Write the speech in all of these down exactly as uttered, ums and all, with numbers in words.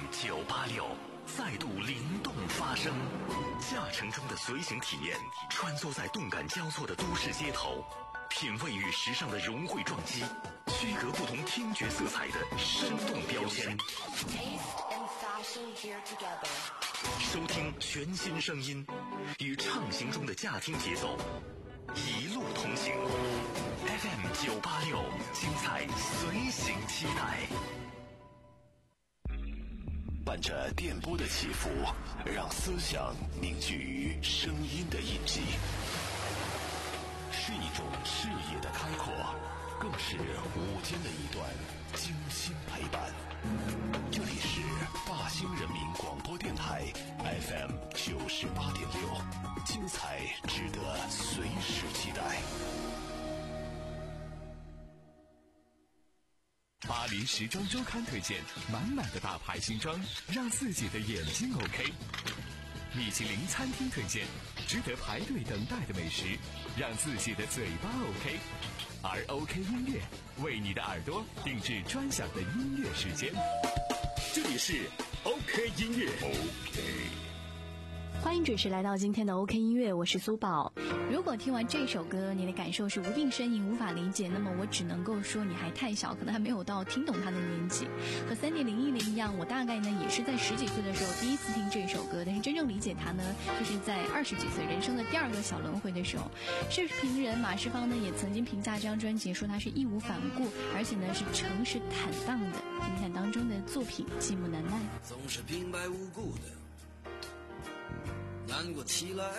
九八六再度灵动发声，驾乘中的随行体验，穿梭在动感交错的都市街头，品味与时尚的融汇撞击，区隔不同听觉色彩的生动标签。收听全新声音，与畅行中的驾听节奏，一路同行。F M 九八六，精彩随行期待。伴着电波的起伏，让思想凝聚于声音的印记，是一种视野的开阔，更是午间的一段精心陪伴。这里是大兴人民广播电台 F M 九十八点六，精彩值得随时期待。 巴黎时装周刊推荐满满的大牌新装，让自己的眼睛 OK。米其林餐厅推荐值得排队等待的美食，让自己的嘴巴 OK。而 OK 音乐为你的耳朵定制专享的音乐时间。这里是 OK 音乐 OK。 欢迎准时来到今天的 OK 音乐，我是苏宝。如果听完这首歌你的感受是无病呻吟无法理解，那么我只能够说你还太小，可能还没有到听懂它的年纪。和三点零一零一样，我大概呢也是在十几岁的时候第一次听这首歌，但是真正理解它呢就是在二十几岁人生的第二个小轮回的时候。视频人马世芳呢也曾经评价这张专辑说它是义无反顾，而且呢是诚实坦荡的。听听看当中的作品寂寞难耐。 总是平白无故的难过起来，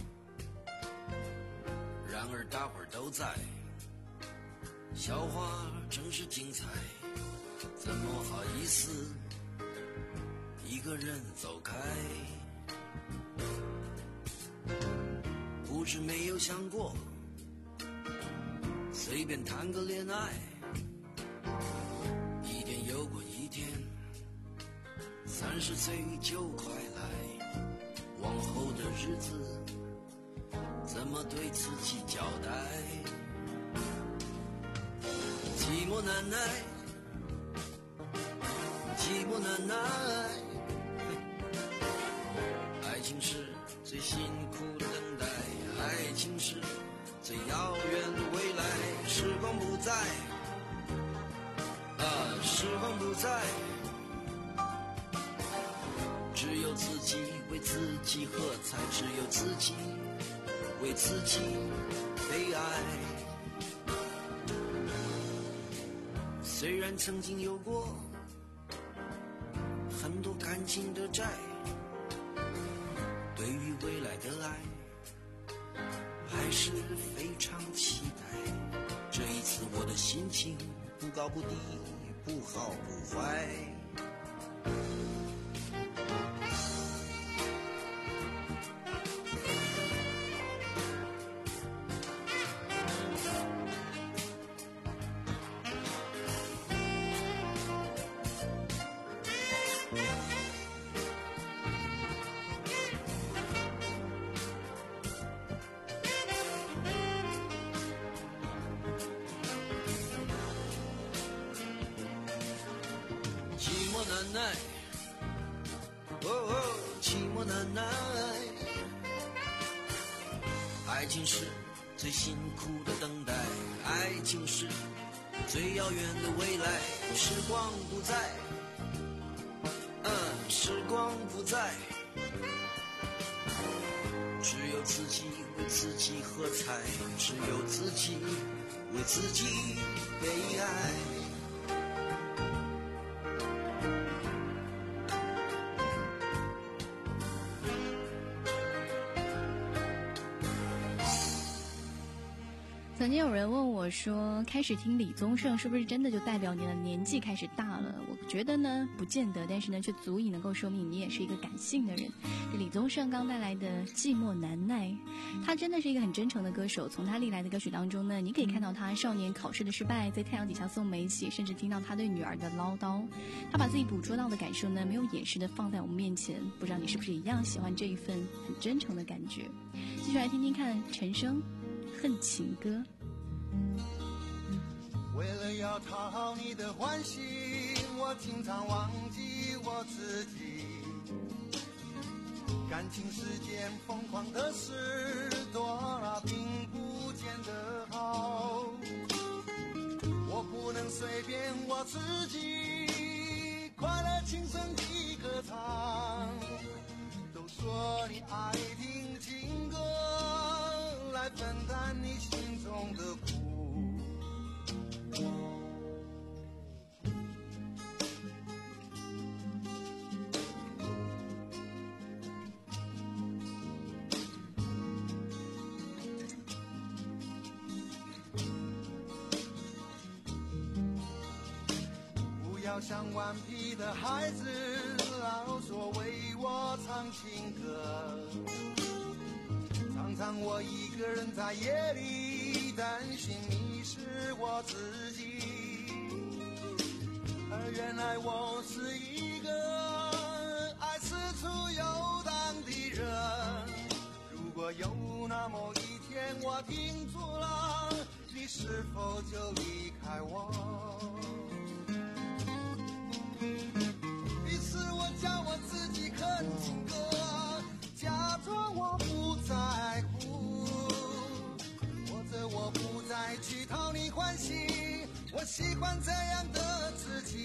然而大伙儿都在，笑话真是精彩，怎么好意思一个人走开？不是没有想过随便谈个恋爱，一天又过一天，三十岁就快来，往后的日子怎么对自己交代？寂寞难耐，寂寞难耐，爱情是最辛苦的等待，爱情是最遥远的未来。时光不在啊，时光不在，只有自己为自己喝彩，只有自己为自己悲哀。虽然曾经有过很多感情的债，对于未来的爱还是非常期待。这一次我的心情不高不低，不好不坏，难耐，哦哦，寂寞难耐，爱情是最辛苦的等待，爱情是最遥远的未来。时光不在，嗯，时光不在，只有自己为自己喝彩，只有自己为自己悲哀。 曾经有人问我说，开始听李宗盛是不是真的就代表你的年纪开始大了？我觉得呢不见得，但是呢却足以能够说明你也是一个感性的人。这李宗盛刚带来的寂寞难耐，他真的是一个很真诚的歌手。从他历来的歌曲当中呢，你可以看到他少年考试的失败，在太阳底下送煤气，甚至听到他对女儿的唠叨。他把自己捕捉到的感受呢，没有掩饰的放在我们面前。不知道你是不是一样喜欢这一份很真诚的感觉？继续来听听看陈升恨情歌。 为了要讨好你的欢心，我我经常忘记我自己。感情世间疯狂的事多了，并不见得好。我不能随便我自己，快乐轻声地歌唱。都说你爱听情歌，来分担你心中的苦。不要像顽皮的孩子，老说为我唱情歌。常常我一个人在夜里担心迷失我自己，而原来我是一个爱四处游荡的人。如果有那么一天我停住了，你是否就离开我？于是我叫我自己哼情歌，假装我不在乎，或者我不再去讨你欢喜，我喜欢这样的自己。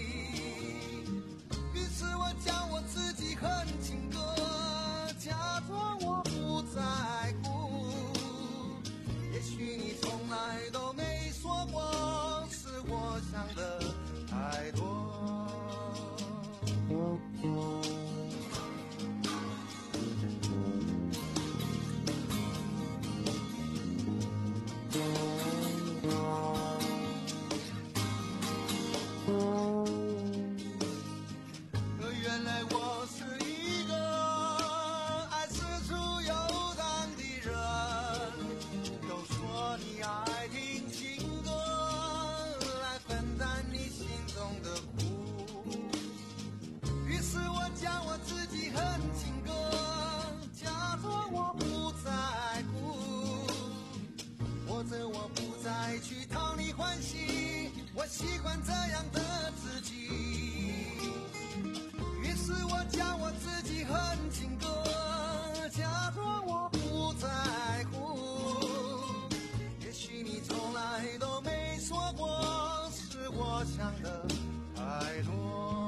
于是我叫我自己哼情歌，假装我不在乎，也许你从来都没说过，是我想的太多。原来我是一个爱四处游荡的人，都说你爱听情歌，来分担你心中的苦。于是我叫我自己哼情歌，假装我不在乎，或者我不再去讨你欢喜，我喜欢这样的自己。于是我叫我自己哼情歌，假装我不在乎，也许你从来都没说过，是我想的太多。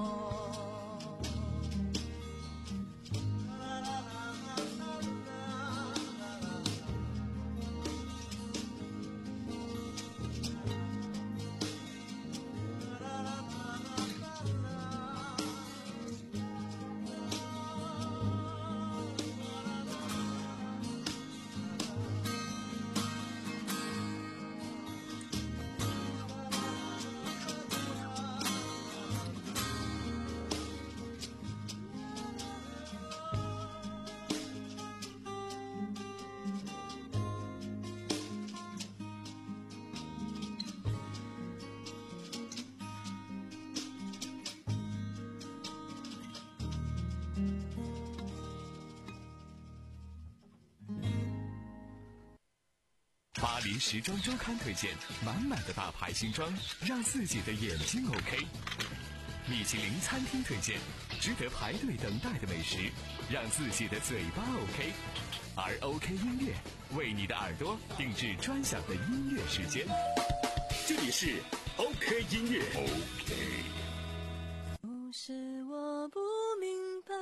巴黎时装周刊推荐满满的大牌新装，让自己的眼睛 OK。米其林餐厅推荐值得排队等待的美食，让自己的嘴巴 OK。而 OK 音乐为你的耳朵定制专享的音乐时间。这里是 OK 音乐。OK。 不是我不明白，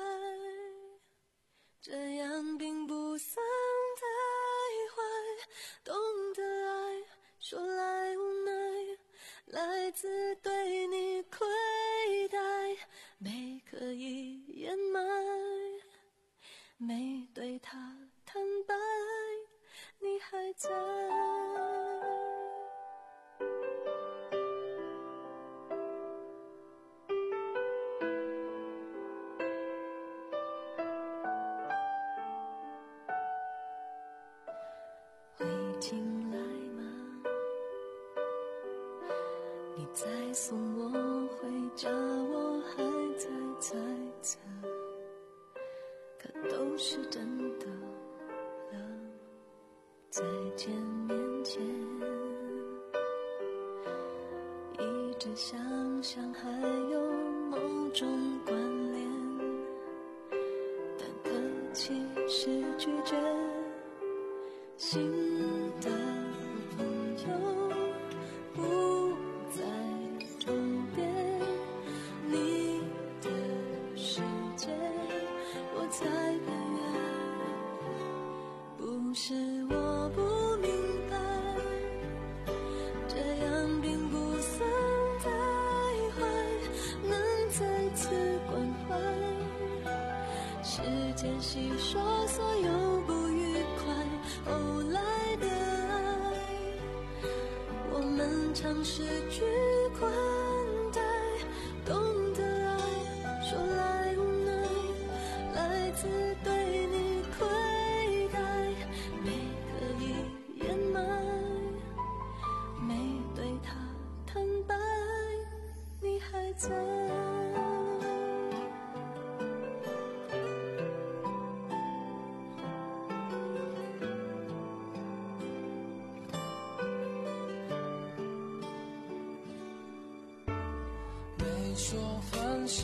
这样并不算太坏。懂得爱，说来无奈，来自对你亏待，没可以掩埋，没对他坦白，你还在。会进来吗？你再送我回家，我还在猜测，可都是真的了。再见面前，一直想像还有某种关联，但可其实拒绝新的朋友不在终点，你的世界我在边缘，不是我不明白，这样并不算太坏，能再次关怀，时间洗刷所有不愉快，后来的爱我们尝试去宽待，懂得爱说来无奈，来自对你亏待，没可以掩埋，没对他坦白，你还在。 没说分手，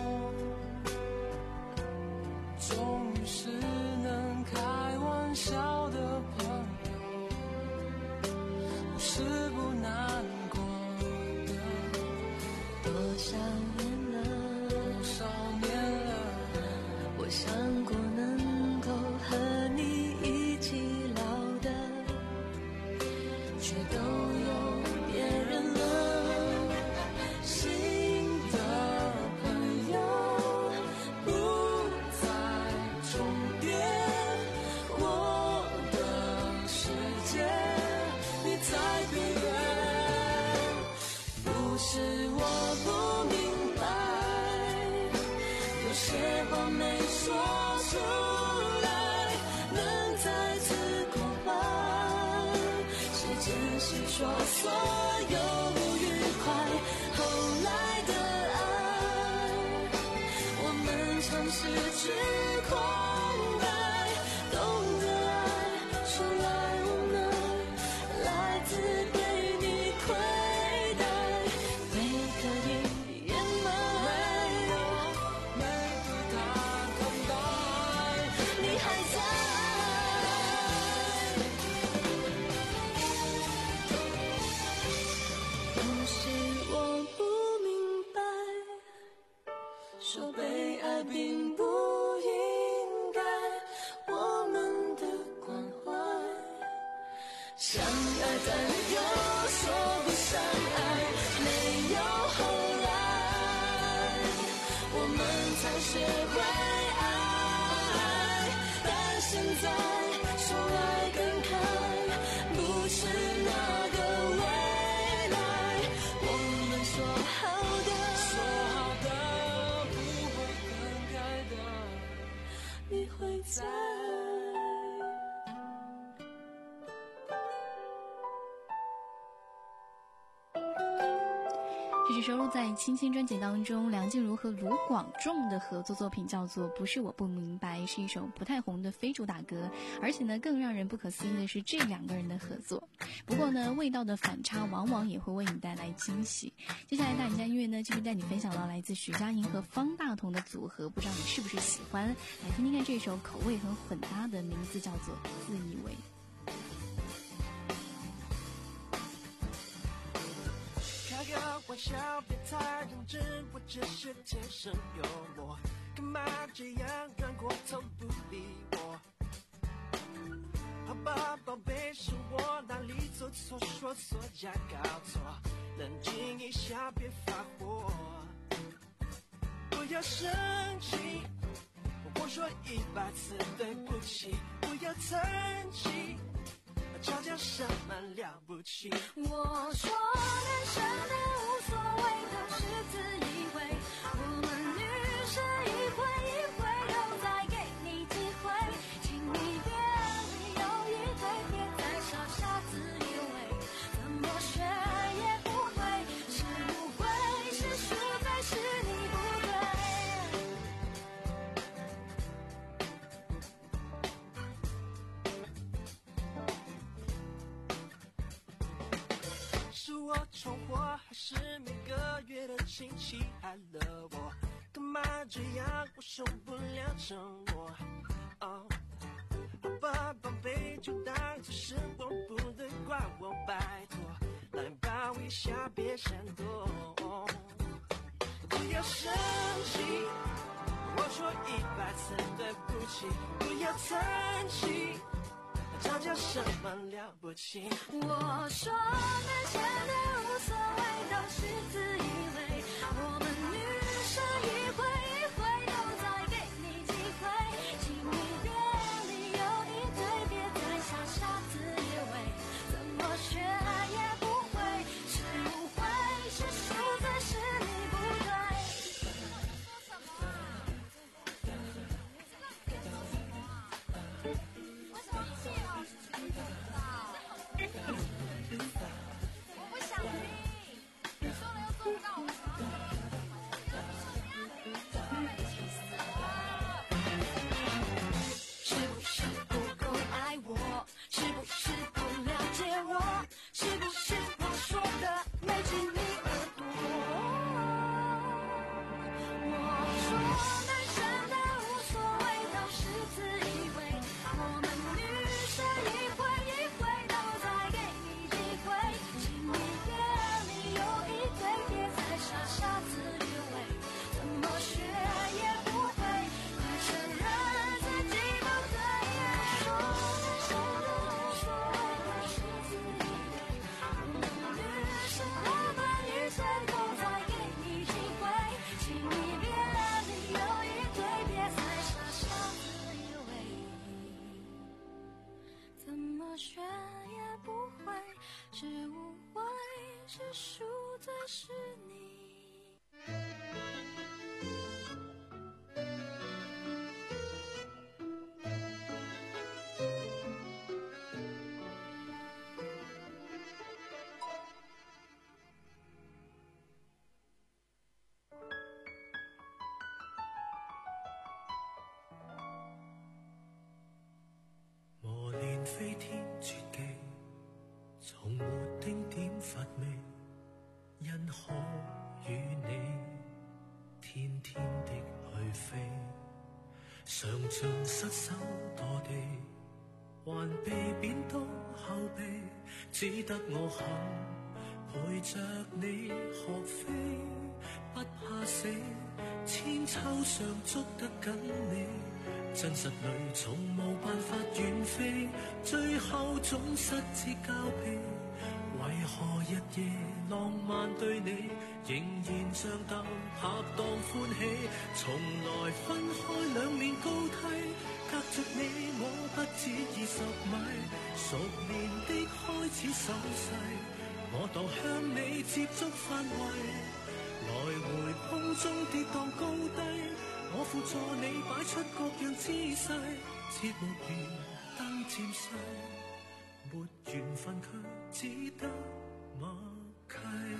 终于是能开玩笑的朋友，不是不难过的， 多少年了， 多少年了， 我想过能够和你一起老的，却都有别人了。新的朋友不在终点，我的世界你在边缘，不是我不明白，有些话没说出来，能再次关怀，时间洗刷所有不愉快，后来的爱我们尝试去宽待，懂得爱说来无奈，来自对你亏待，没可以掩埋， 没对他坦白， 你还在。不是我不明白，说被爱并不应该，我们的关怀，相爱但又说不上爱，没有后来，我们才学会爱，但现在说爱更开，不是那个未来，我们说好的， 说好的不会分开的， 你会在。 这是收录在《青青》专辑当中，梁静茹和卢广仲的合作作品，叫做《不是我不明白》，是一首不太红的非主打歌。而且呢，更让人不可思议的是这两个人的合作。不过呢，味道的反差往往也会为你带来惊喜。接下来大人家音乐呢，继续带你分享到来自徐佳莹和方大同的组合，不知道你是不是喜欢？来听听看这首口味很混搭的，名字叫做《自以为》。 开个玩笑，别太认真，我只是天生幽默，干嘛这样转过头不理我？好吧，宝贝，是我哪里做错，说错加搞错，冷静一下，别发火，不要生气，我说一百次对不起，不要生气，吵架什么了不起？ 我说男生的无所谓都是自以为，我们女生一回一回都在给你机会，请你别理由一堆，别再傻傻自以为，怎么学也不会，是误会是是非是你不对，是我闯祸还是心稀罕了我，干嘛这样？我受不了折磨。哦，好吧，宝贝，就当作是我不能怪我，拜托，来吧，微笑别闪躲。不要生气，我说一百次对不起，不要叹气，这叫什么了不起？ 我说男生的无所谓，都是自以为，我们女生一回一回都在给你机会，请你别理由一堆，别再傻傻自以为，怎么学也不会，是误会，是输在是你不对。为什么气老师知道？我不想听，你说了又做不到，我为什么要是不是不够爱我？是不是不了解我？是不是我说的没进你耳朵？我说男生的无所谓，都是自以为，我们女生一回一回都在给你机会，请你别理由一堆，别再傻傻自以为，怎么学也不会，快承认自己不对。我说男生的无所谓，都是自以为，我们女生我们一切都在给你机会，请你别理由一堆，别再傻傻自以为，怎么学也不会，是误会，是输最是你。 磨練飛天絕技，從沒丁點乏味，因可與你天天的去飛，常像失手墮地，還被貶到後備，只得我肯陪着你學飛，不怕死，千秋上捉得緊你。真實裏從無辦法遠飛，最後總失之交臂。為何日夜浪漫對你，仍然像鬥拍檔歡喜？從來分開兩面高梯，隔着你我不止二十米，熟練的開始手勢，我度向你接觸範圍，來回空中跌宕高低。我輔助你擺出各樣姿勢，切莫緣燈漸逝，沒緣分卻只得默契。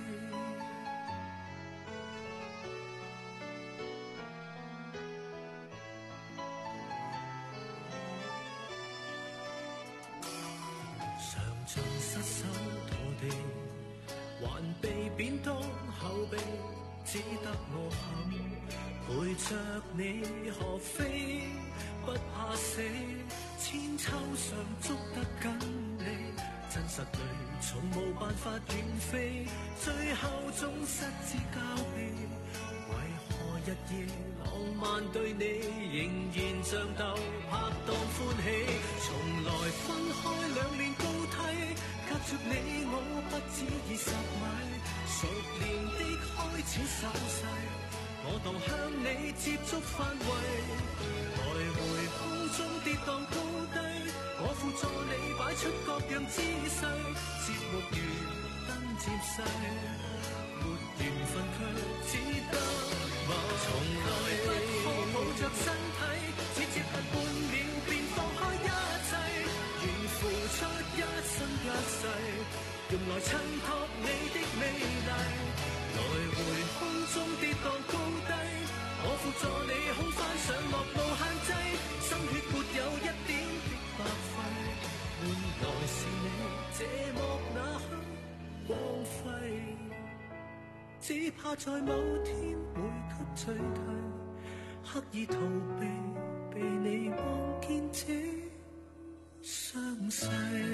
常像失手墮地，還被貶當後備，只得我肯陪着你學飛，不怕死，千秋上捉得緊你。真實裏從無辦法遠飛，最後總失之交臂。為何日夜浪漫對你，仍然像鬥拍檔歡喜？從來分開兩面高梯，隔着你我不止二十米，熟練的開始手勢，我度向你接觸範圍，來回空中跌宕高低，我輔助你擺出各樣姿勢，節目如燈漸逝，沒緣分卻只得默契。從來不可抱着身體，只接近半秒便放開一切，願付出一生一世，用來襯托你的美麗。來回空中跌宕高低，我輔助你空翻上落無限制，心血沒有一點的白費，換來是你這幕那刻光輝，只怕怕在某天會給取替，刻意逃避被你望見這傷勢。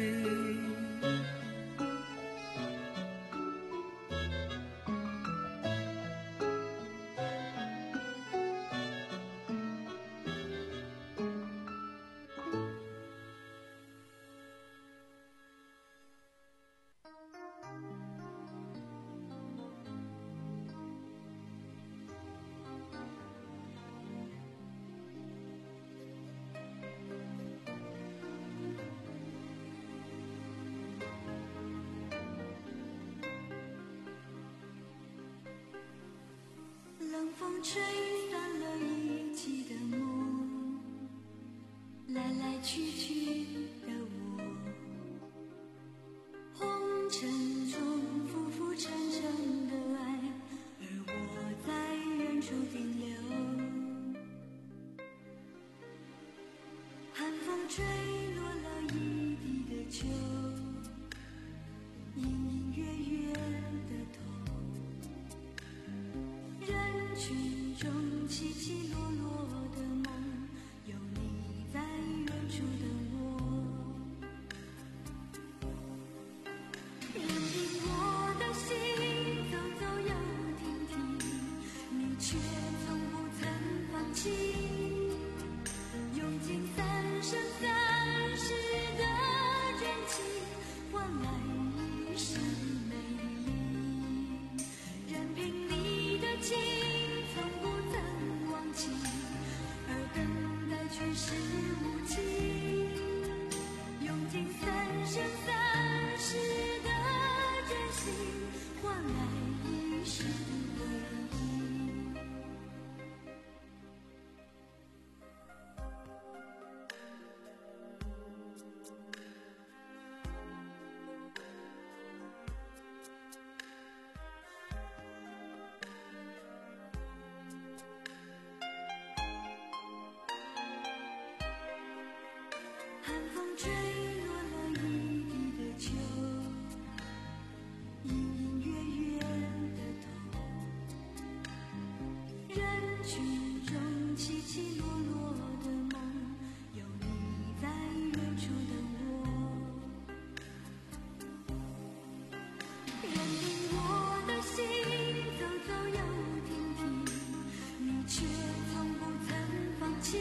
冷风吹散了一季的梦，来来去去的我，红尘中浮浮沉沉的爱，而我在远处停留。寒风吹落了一地的秋，隐隐约约的痛，人群中起起落落的梦，有你在远处等我。任凭我的心走走又停停，你却从不曾放弃，用尽三生三世的真情换来一世美丽。任凭你的情从不曾忘记，而等待却是无情，用尽三生三世的真心换来一世回忆。寒风吹落了一地的秋，隐隐约约的痛，人群中起起落落的梦，有你在远处等我。任凭我的心走走又停停，你却从不曾放弃，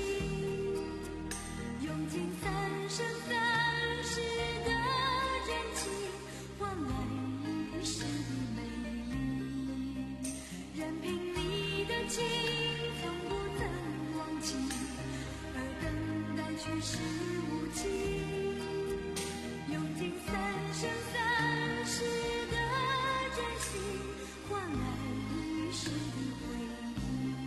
用尽三生三世的真情换来一世美丽。任凭你的情从不曾忘记，而等待却是无情，用尽三生三世的真心换来一世回忆。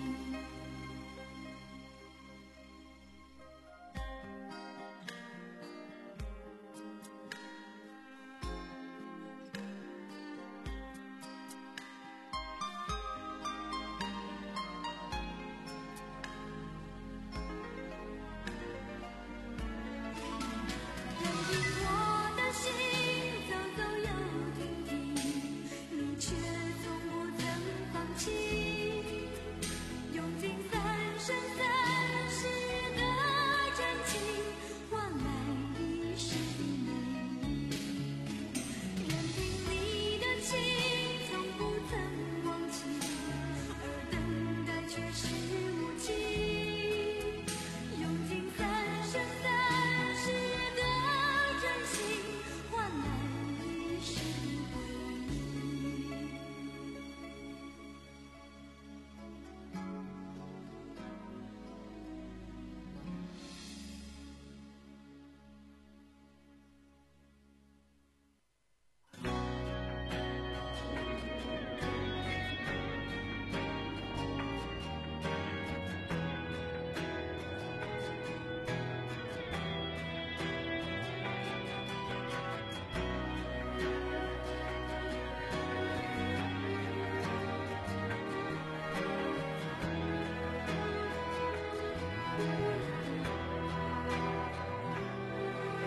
任凭我的心走走又停停，你却从不曾放弃，用尽三生三世的真情换来一世美丽。任凭你的情从不曾忘记，而等待却是无情，用尽三生三世的真心换来一世回忆。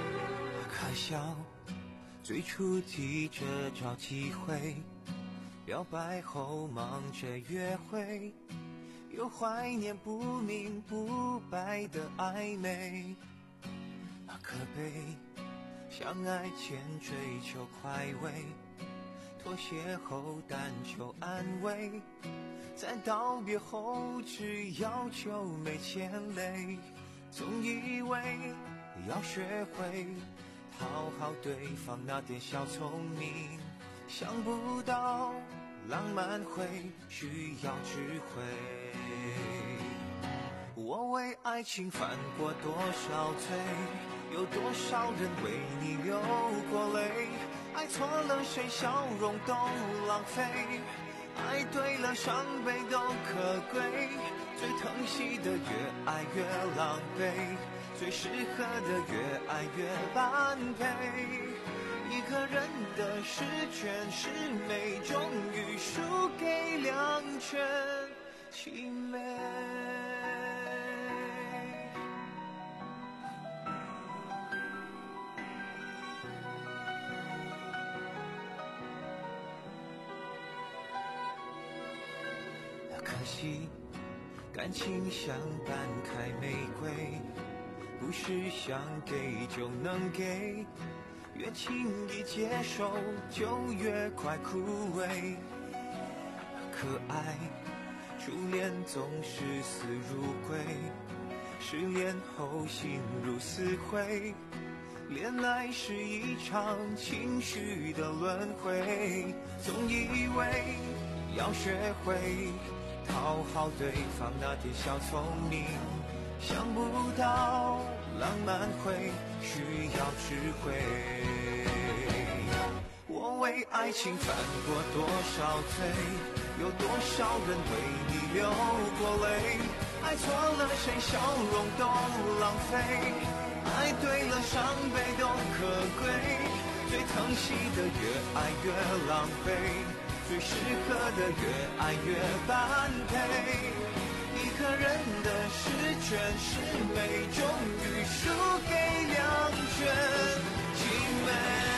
开笑，最初急着找机会， 表白后忙着约会，又怀念不明不白的暧昧。啊，可悲，相爱前追求快慰，妥协后但求安慰，在道别后只要求没牵累。总以为要学会讨好对方那点小聪明，想不到浪漫会需要智慧。我为爱情犯过多少罪，有多少人为你流过泪，爱错了谁笑容都浪费，爱对了伤悲都可贵，最疼惜的越爱越狼狈，最适合的越爱越般配。一个人的十全十美，终于输给两全其美。可惜感情像半开玫瑰，不是想给就能给，越轻易接受就越快枯萎。可爱初恋总是死如归，失恋后心如死灰，恋爱是一场情绪的轮回。总以为要学会讨好对方那点小聪明，想不到浪漫会需要智慧。我为爱情犯过多少罪，有多少人为你流过泪，爱错了谁笑容都浪费，爱对了伤悲都可贵，最疼惜的越爱越狼狈，最适合的越爱越般配。一个人的十全十美，终于输给两全其美。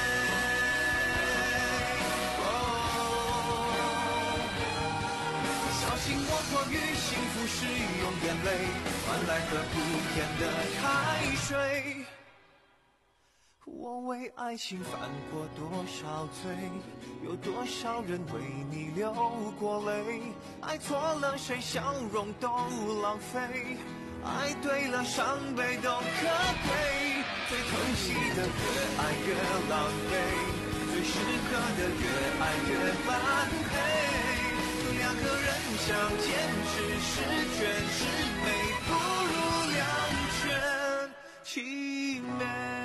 小心我过于幸福是用眼泪换来喝不厌的开水。我为爱情犯过多少罪，有多少人为你流过泪，爱错了谁笑容都浪费，爱对了伤悲都可贵，最疼惜的越爱越狼狈，最适合的越爱越般配。两个人相坚持十全十美，不如两全其美。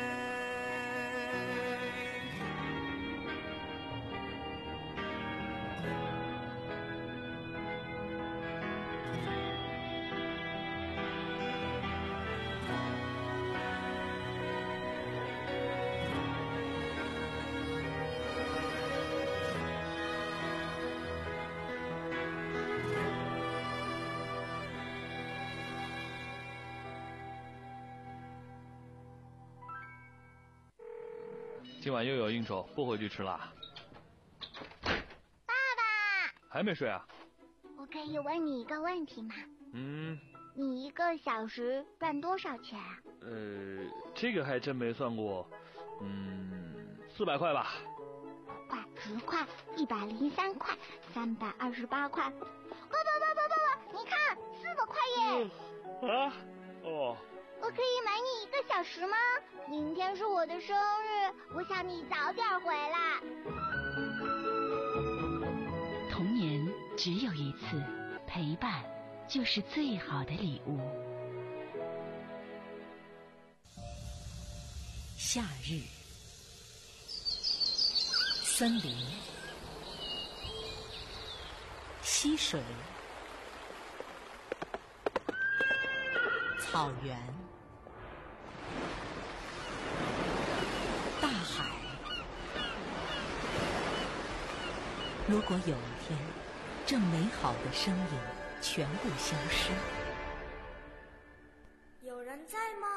今晚又有应酬，不回去吃啦。 爸爸， 还没睡啊？ 我可以问你一个问题吗？ 嗯。 你一个小时赚多少钱啊？ 呃，这个还真没算过。嗯，四百块吧。 快，十块，一百零三块，三百二十八块。爸爸爸爸爸爸，你看，四百块耶！ 嗯、啊？哦。 我可以买你一个小时吗？明天是我的生日，我想你早点回来。 童年只有一次，陪伴就是最好的礼物。夏日，森林，溪水，草原，大海。如果有一天，这美好的声音全部消失， 有人在吗？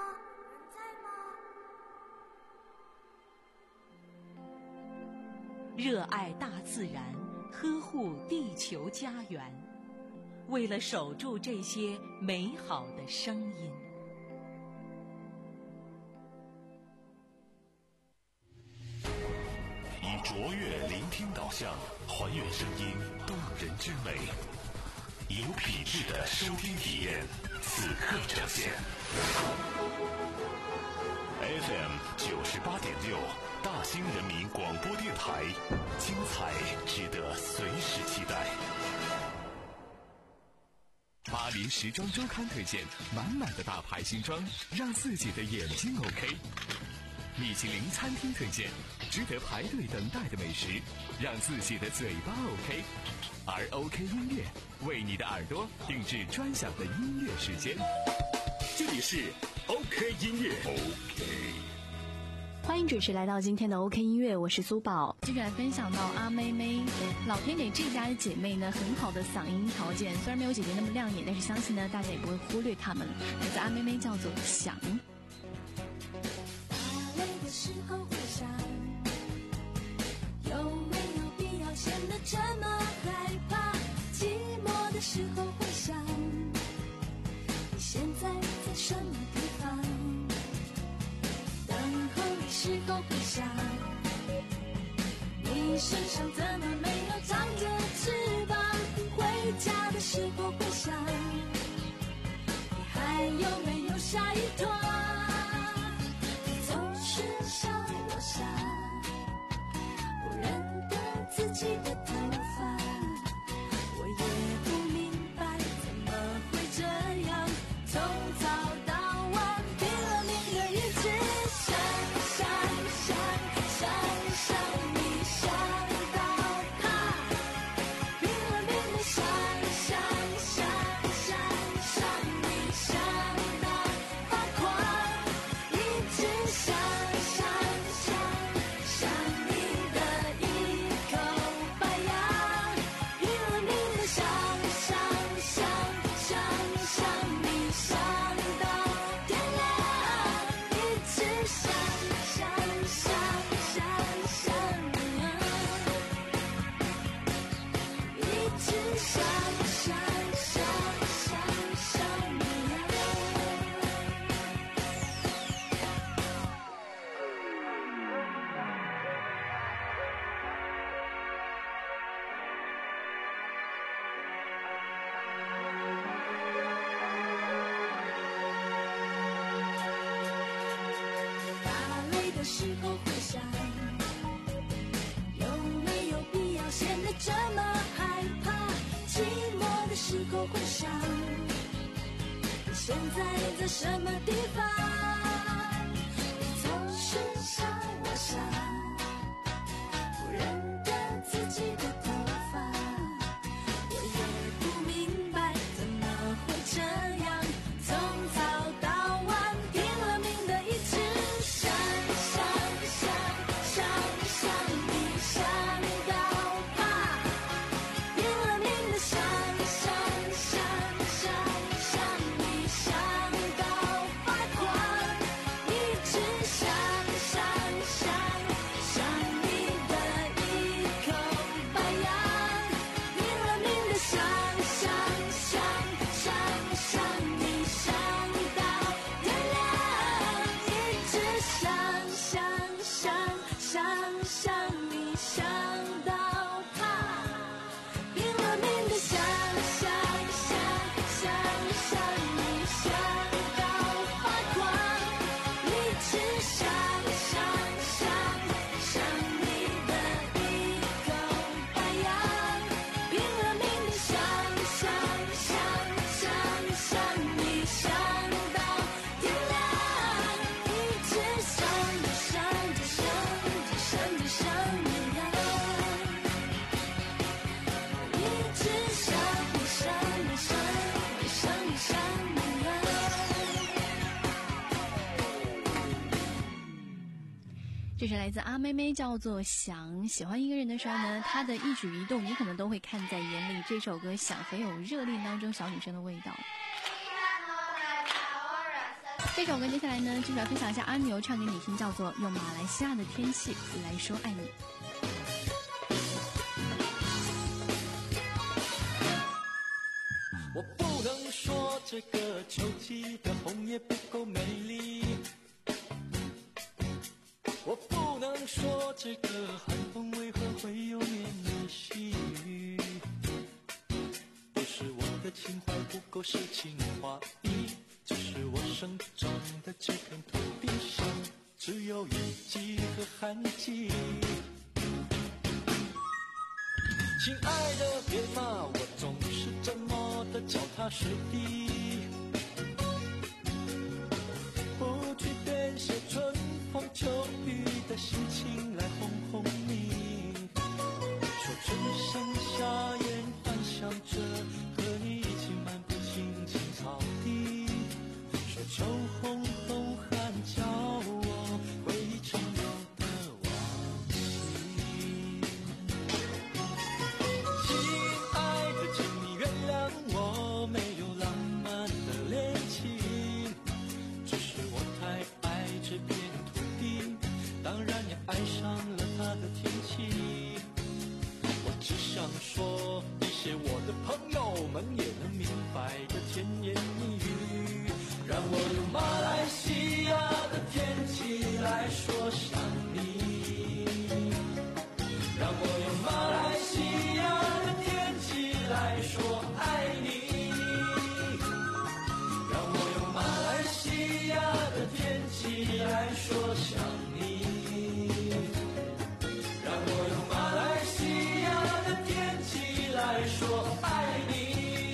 热爱大自然，呵护地球家园。为了守住这些美好的声音， 以卓越聆听导向，还原声音动人之美，有品质的收听体验，此刻呈现。F M 九十八点六，大兴人民广播电台，精彩值得随时期待。 巴黎时装周刊推荐满满的大牌新装，让自己的眼睛 OK。米其林餐厅推荐值得排队等待的美食，让自己的嘴巴 OK。而 OK 音乐为你的耳朵定制专享的音乐时间。这里是 OK 音乐 OK。 欢迎准时来到今天的 OK 音乐，我是苏宝。继续来分享到阿妹妹，老天给这家的姐妹呢很好的嗓音条件，虽然没有姐姐那么亮眼，但是相信呢大家也不会忽略她们。来自阿妹妹叫做想。 打雷的时候会想，有没有必要显得这么害怕？寂寞的时候会想，你现在在什么地方？时候会想，你身上怎么没有长着翅膀？回家的时候会想，你还有没有下一团？你总是笑我傻，不认得自己的头发，我也不明白怎么会这样，从早到晚拼了命的一直想。想想想想你想到他，拼了命的想想想想想你想到发狂，一直想想想想你的一口白牙，拼了命的想想想想想你想到天亮，一直想。想想想想你啊，一直想想想想想你啊。的时候会想，有没有必要显得这么害怕？寂寞的时候会想，你现在在什么地方？你总是笑我傻，不认得自己的头发，我也不明白怎么会这样，从早到晚拼了命的一直想。想想你想到怕，拼了命的想想想想想你想到发狂，一直想想想想你的一口白牙，拼了命的想想想想想你想到天亮，一直想想想想想你想到他，拼了命的想想想想想你想到发狂，一直想想想想你的一口白牙，拼了命的想想想想想你想到天亮，一直想着想着想着想着想你啊，一直想着想着想着想着想你啊。 这是来自阿妹妹，叫做想。喜欢一个人的时候呢，她的一举一动你可能都会看在眼里。这首歌想很有热恋当中小女生的味道。这首歌接下来呢，就是来分享一下阿牛唱给你听，叫做用马来西亚的天气来说爱你。 我不能说这个秋季的红叶不够美丽，我不能说这个寒风为何会有绵绵细雨，不是我的情怀不够诗情画意，只是我生长的这片土地上只有雨季和旱季。亲爱的，别骂我总是这么的脚踏实地，不去编写春风秋雨的心情来哄哄你，说春生夏燕幻想着和你一起漫步青青草地，说秋红冬寒叫我回忆陈旧的往昔。亲爱的，请你原谅我没有浪漫的恋情，只是我太爱这片土地，当然也爱上了它的天气。我只想说一些我的朋友们也能明白的甜言蜜语，让我用马来西亚的天气来说想你，让我用马来西亚的天气来说爱你，让我用马来西亚的天气来说想你，让我用马来西亚的天气来说爱你。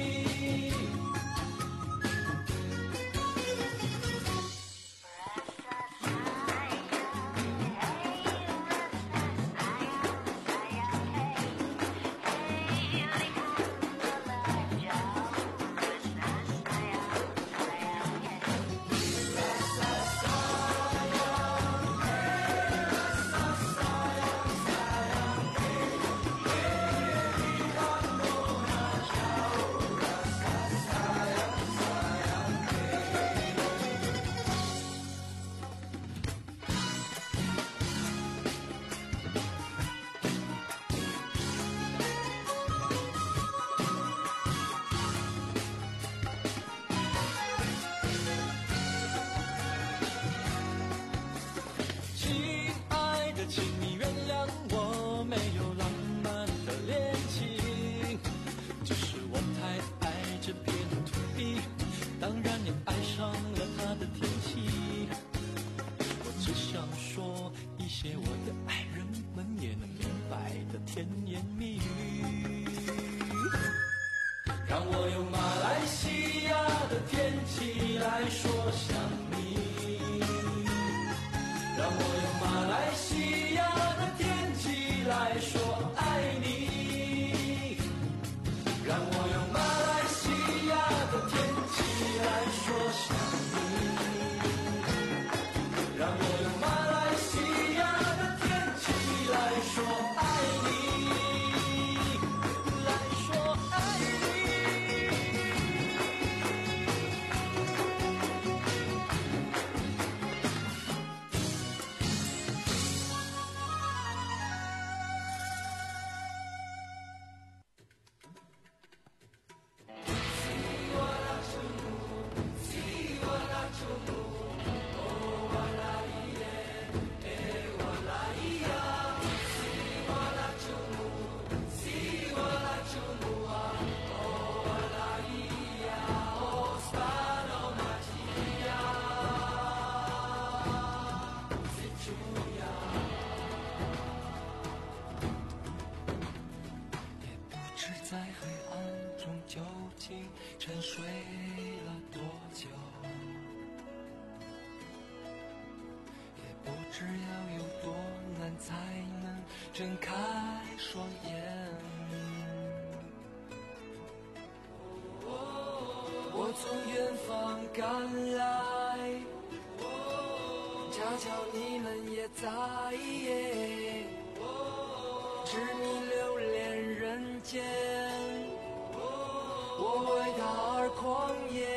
请你原谅我没有浪漫的恋情，只是我太爱这片土地，当然也爱上了它的天气。我只想说一些我的爱人们也能明白的甜言蜜语，让我用马来西亚的天气来说想你，让我用马来西亚的天气来说爱你，让我用马来西亚的天气来说想你，让我用马来西亚的天气来说爱你，来说爱在黑暗中究竟沉睡了多久，也不知要有多难才能睁开双眼。我从远方赶来，恰巧你们也在，知你留恋人间，我为他而狂野。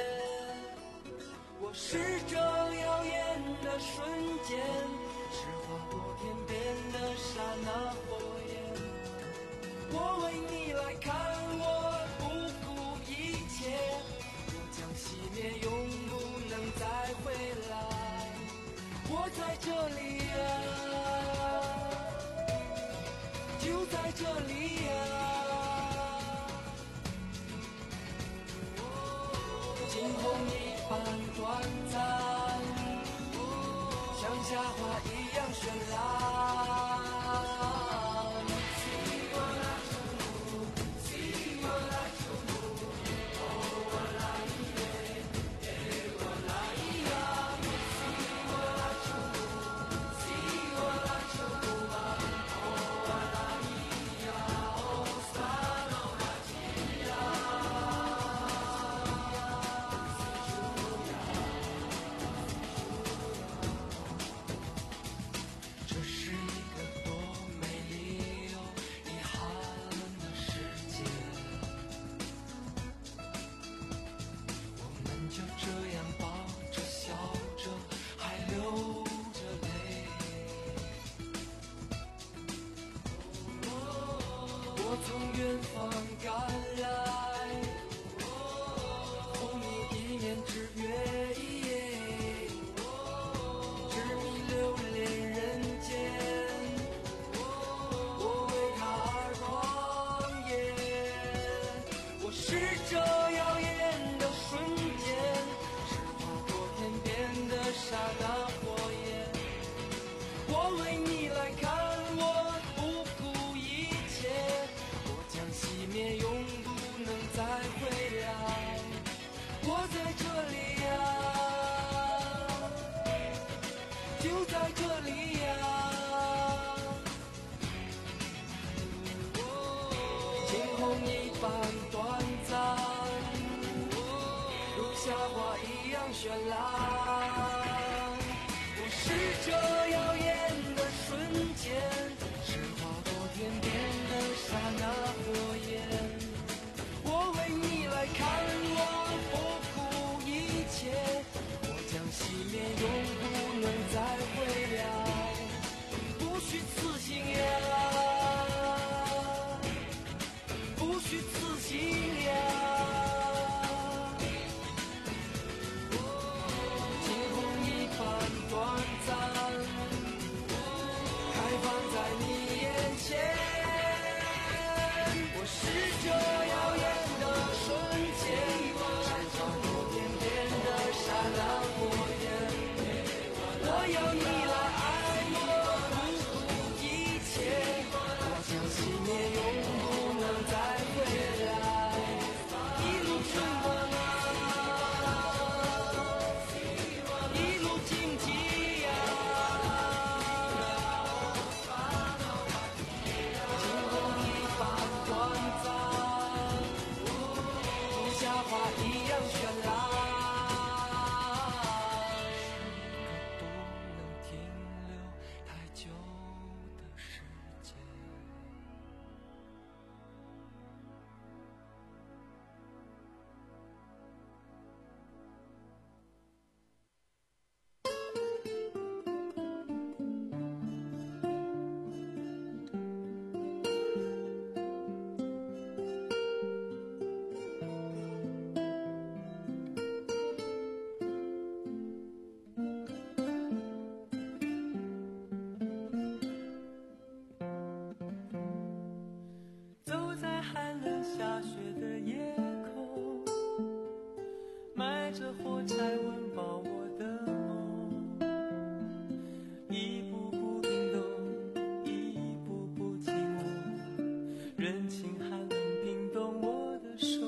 我是这耀眼的瞬间，是划过天边的刹那火焰。我为你来看，我不顾一夏花一样绚烂。 绚烂，我是这耀眼的瞬间，是划过天边的刹那火焰。我为你来看，我不顾一切，我将熄灭，永不能再回来。不虚此行呀，不虚此行呀。 着火柴温饱我的梦，一步步冰冻，一步步紧握，人情寒冷冰冻我的手，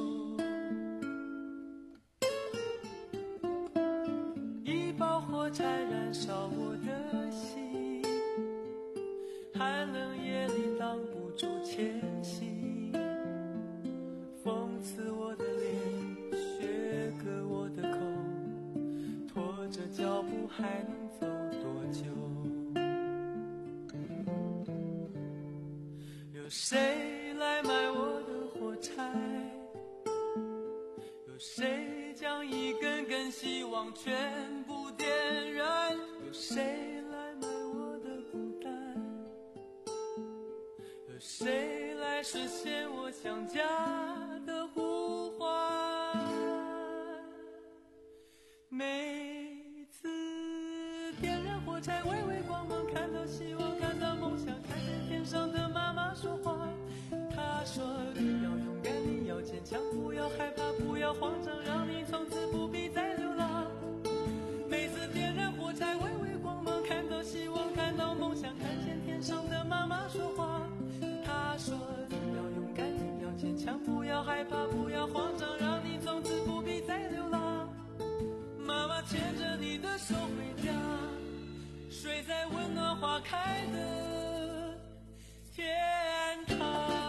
一包火柴燃烧我的心，寒冷夜里挡不住前行，讽刺我的脸，削割我的口，拖着脚步还能走多久？有谁来买我的火柴？有谁将一根根希望全部点燃？有谁来买我的孤单？有谁来实现我想家的呼唤？每次点燃火柴，微微光芒，看到希望，看到梦想，看见天上的妈妈说话。她说你要勇敢，你要坚强，不要害怕，不要慌张，让你从此不必再流浪。每次点燃火柴，微微光芒，看到天上的妈妈说话，她说你要勇敢，你要坚强，不要害怕，不要慌张，让你从此不必再流浪。妈妈牵着你的手回家，睡在温暖花开的天堂。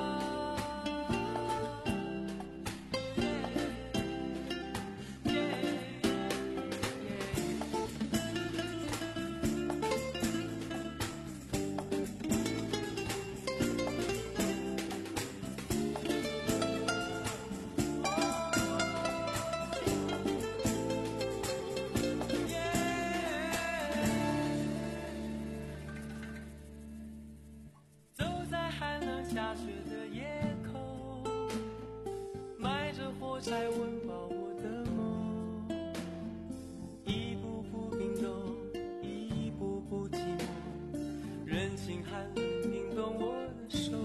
下雪的夜口，埋着火柴温饱我的梦，一步步冰冻，一步步寂寞，任性寒冷冰冻我的手，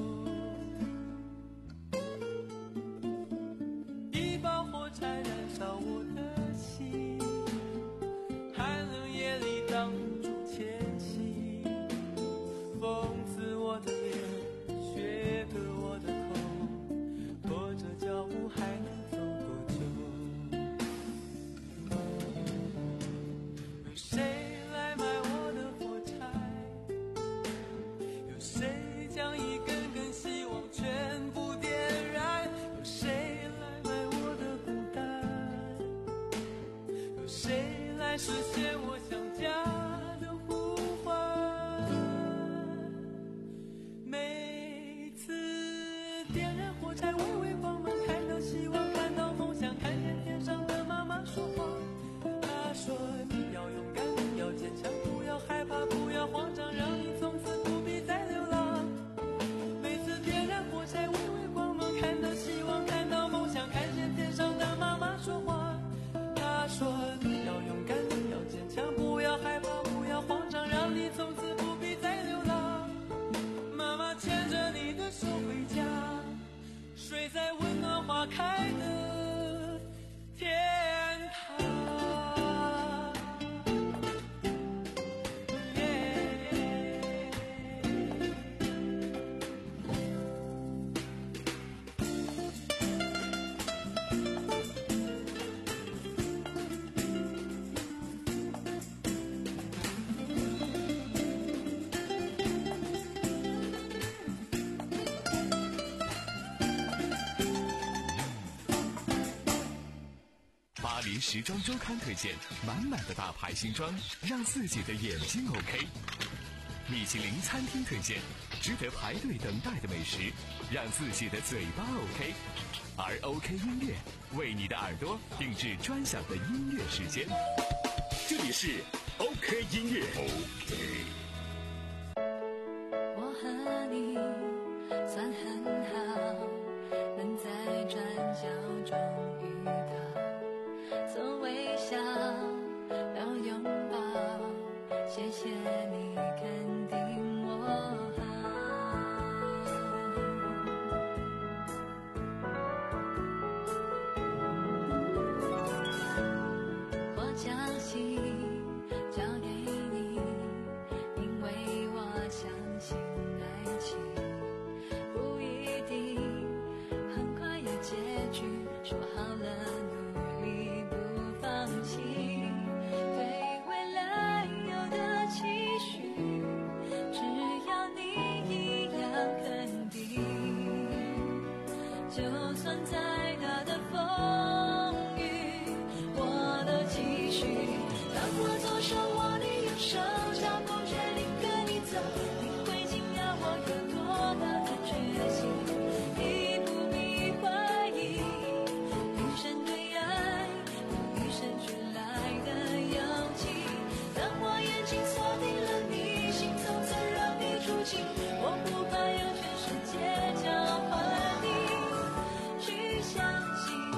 一包火柴燃烧我的心，寒冷夜里挡不住前行，风刺我的脸，雪割我的头，拖着脚步还能走多久？有谁来买我的火柴？有谁将一根根希望全部点燃？有谁来买我的孤单？有谁来实现我想家的呼唤？每次点燃火柴，微微光芒，看到希望，看到梦想，看见天上的妈妈说话。她说你要勇敢，你要坚强，不要害怕，不要慌张，让你从此不必再流浪。每次点燃火柴，微微光芒，看到希望，看到梦想，看见天上的妈妈说话。她说你要勇敢，你要坚强，不要害怕，不要慌张，让你从此不必再流浪。妈妈牵着你的手回家，睡在温暖花开的天堂。 巴黎时装周刊推荐满满的大牌新装，让自己的眼睛 OK。米其林餐厅推荐值得排队等待的美食，让自己的嘴巴 OK。而 OK 音乐为你的耳朵定制专享的音乐时间。这里是 OK 音乐 OK。 我和你算很好，能在转角中遇到，从微笑到拥抱，谢谢你肯定我好。我将心交给你，因为我相信爱情不一定很快有结局，说好了努力不放弃，对未来有的期许，只要你一样肯定，就算再大的风雨我都继续。当我左手握你右手，脚步决定跟你走，你会惊讶我有多大的决心，你不必怀疑，与生对爱有与生俱来的勇气。当我眼睛锁定了你，心从此让你住进，我不怕用全世界交换你，去相信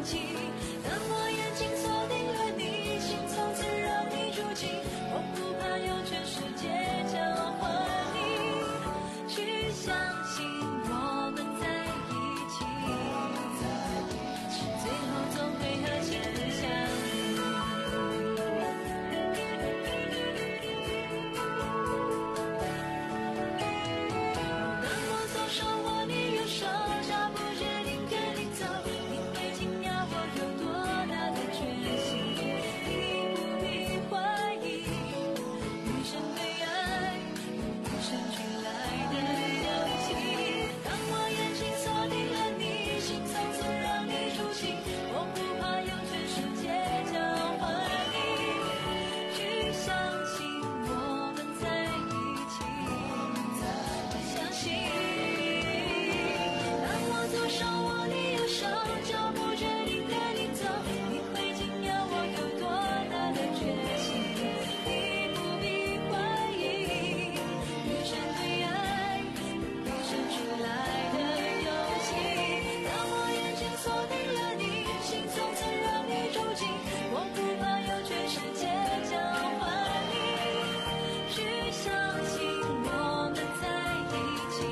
起。当我眼睛锁定了你，心从此让你住进，我不怕有全世界交换你，去相信我们在一起，最后总会和幸福相遇。当我左手握你右手，脚步决定跟你走，你会惊讶我有多大的决心，你不必怀疑，与生对爱，与生俱来的勇气。当我眼睛锁定了你，心从此让你住进，我不怕有全世界交换你，去相信我们在一起，相信。当我左手握你右手，脚步决定跟你走，你会惊讶我有多大的决心，你不必怀疑，与生对爱，与生俱来的勇气。当我眼睛锁定了你，心从此让你住进，我不怕有全世界交换你，去相信我们在一起，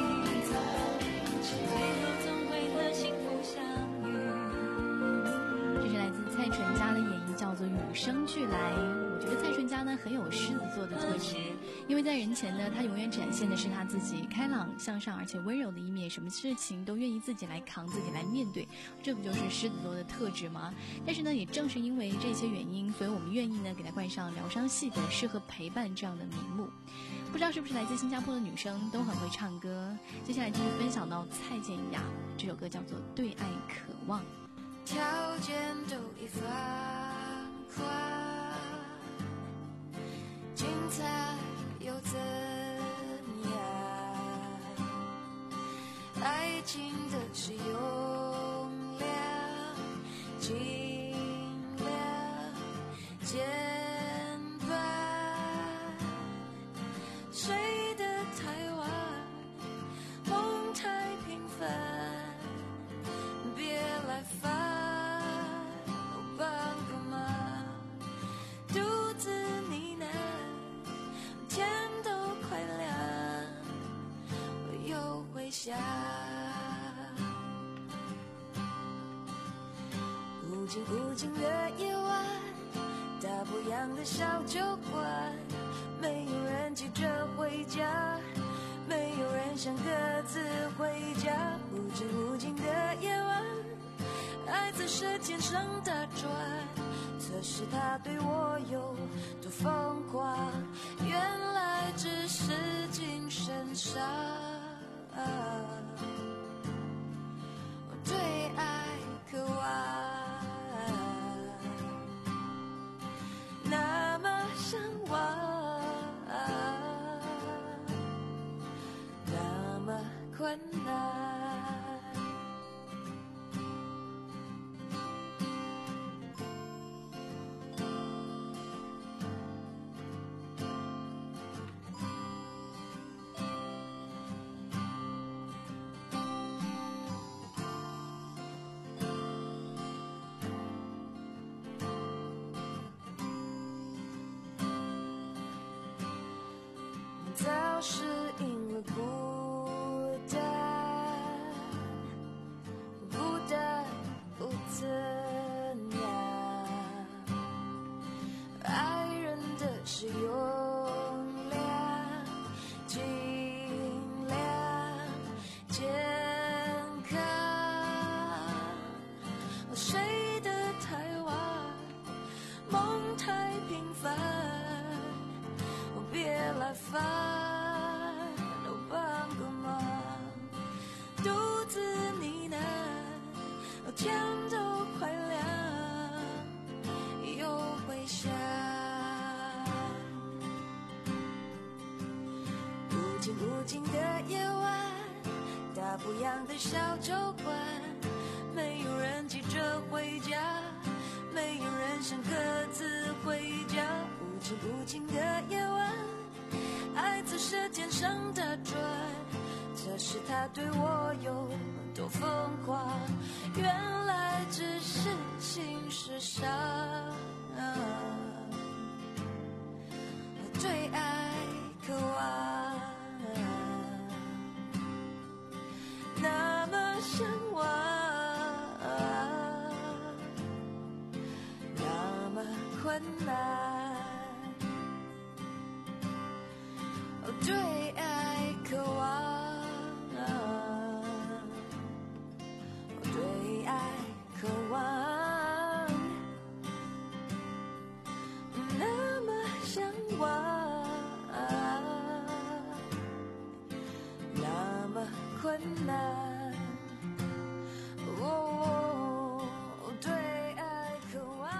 最后总会和幸福相遇。 这是来自蔡淳佳的演绎，叫做《与生俱来》。我觉得蔡淳佳呢很有狮子座的特质，因为在人前呢，她永远展现的是她自己开朗向上而且温柔的一面，什么事情都愿意自己来扛，自己来面对，这不就是狮子座的特质吗？但是呢，也正是因为这些原因，所以我们愿意呢给她冠上疗伤系的适合陪伴这样的名目。不知道是不是来自新加坡的女生都很会唱歌。接下来继续分享到蔡健雅，这首歌叫做《对爱渴望》。 条件都已放宽，精彩又怎样？爱情的是用量，尽量减半。谁的台湾梦太平凡，别来烦。帮个忙，独自呢喃，天都快亮，我又回想。无尽无尽的夜晚，大不样的小酒馆，没有人急着回家，没有人想各自回家。无尽无尽的夜晚，爱在舌尖上打转，测试他对我有多疯狂，原来只是精神上我对爱渴望，那么向往，那么困难。早适应了孤单，孤单不怎样，爱人的是用量，尽量健康。谁的台湾梦太平凡，别来烦，都帮个忙，独自呢喃，天都快亮，又回想。无尽无尽的夜晚，大不样的小酒馆，没有人急着回家，没有人想各自回家。无尽无尽的夜晚，爱在舌尖上打转，测试他对我有多疯狂，原来只是伤，我最爱渴望，那么向往，那么困难，我最爱渴望，我最爱渴望，那么向往，那么困难，哦，我最爱渴望。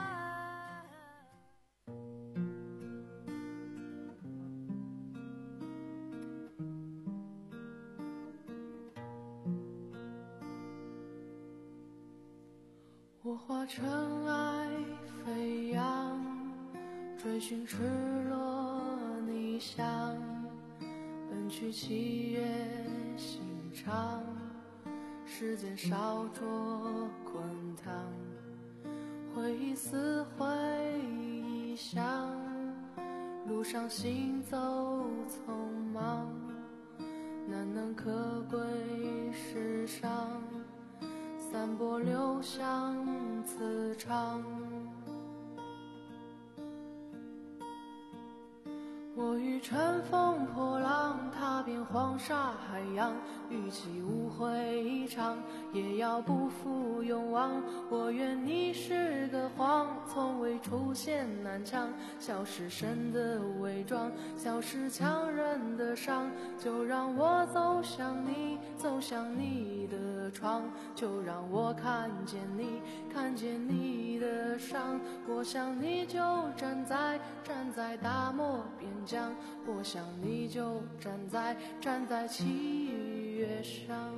我化尘埃飞扬，追寻赤裸逆翔，奔去七月心肠，时间烧灼滚烫，回忆撕毁臆想，路上行走匆忙，难能可贵世上，散播留香磁场。我欲乘风破浪，踏遍黄沙海洋，与其无悔一场，也要不负勇往。我愿你是个谎，从未出现南墙，消失神的伪装，消失强忍的伤，就让我走向你，走向你的窗，就让我看见你，看见你的伤。我想你就站在站在大漠边疆，我想你就站在站在七月上。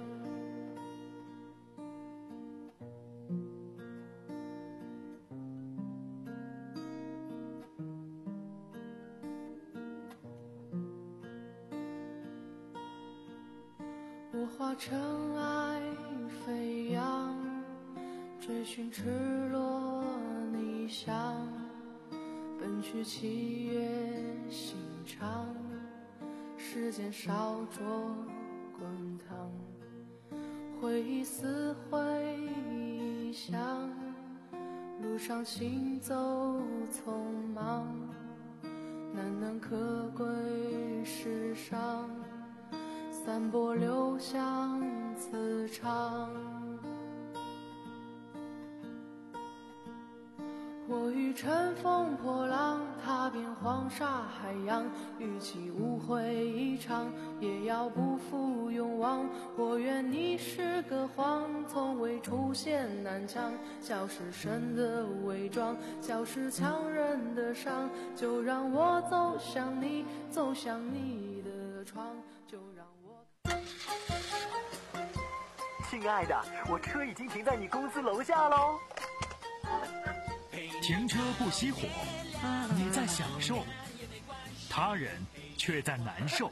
我化尘埃飞扬，追寻赤裸逆翔，奔去七月心肠，时间烧灼滚烫，回忆撕毁臆想，路上行走匆忙，难能可贵世上，散播留香磁场。我欲乘风破浪，踏遍黄沙海洋，与其无悔一场，也要不负勇往。我愿你是个谎，从未出现南墙，消失神的伪装，消失强忍的伤，就让我走向你，走向你的窗，就让我。 亲爱的，我车已经停在你公司楼下喽。 停车不熄火，你在享受，他人却在难受。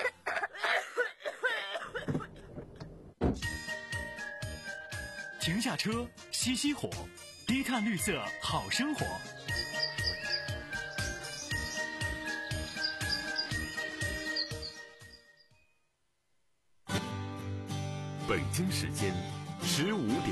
停下车，熄熄火，低碳绿色好生活。 北京时间十五点。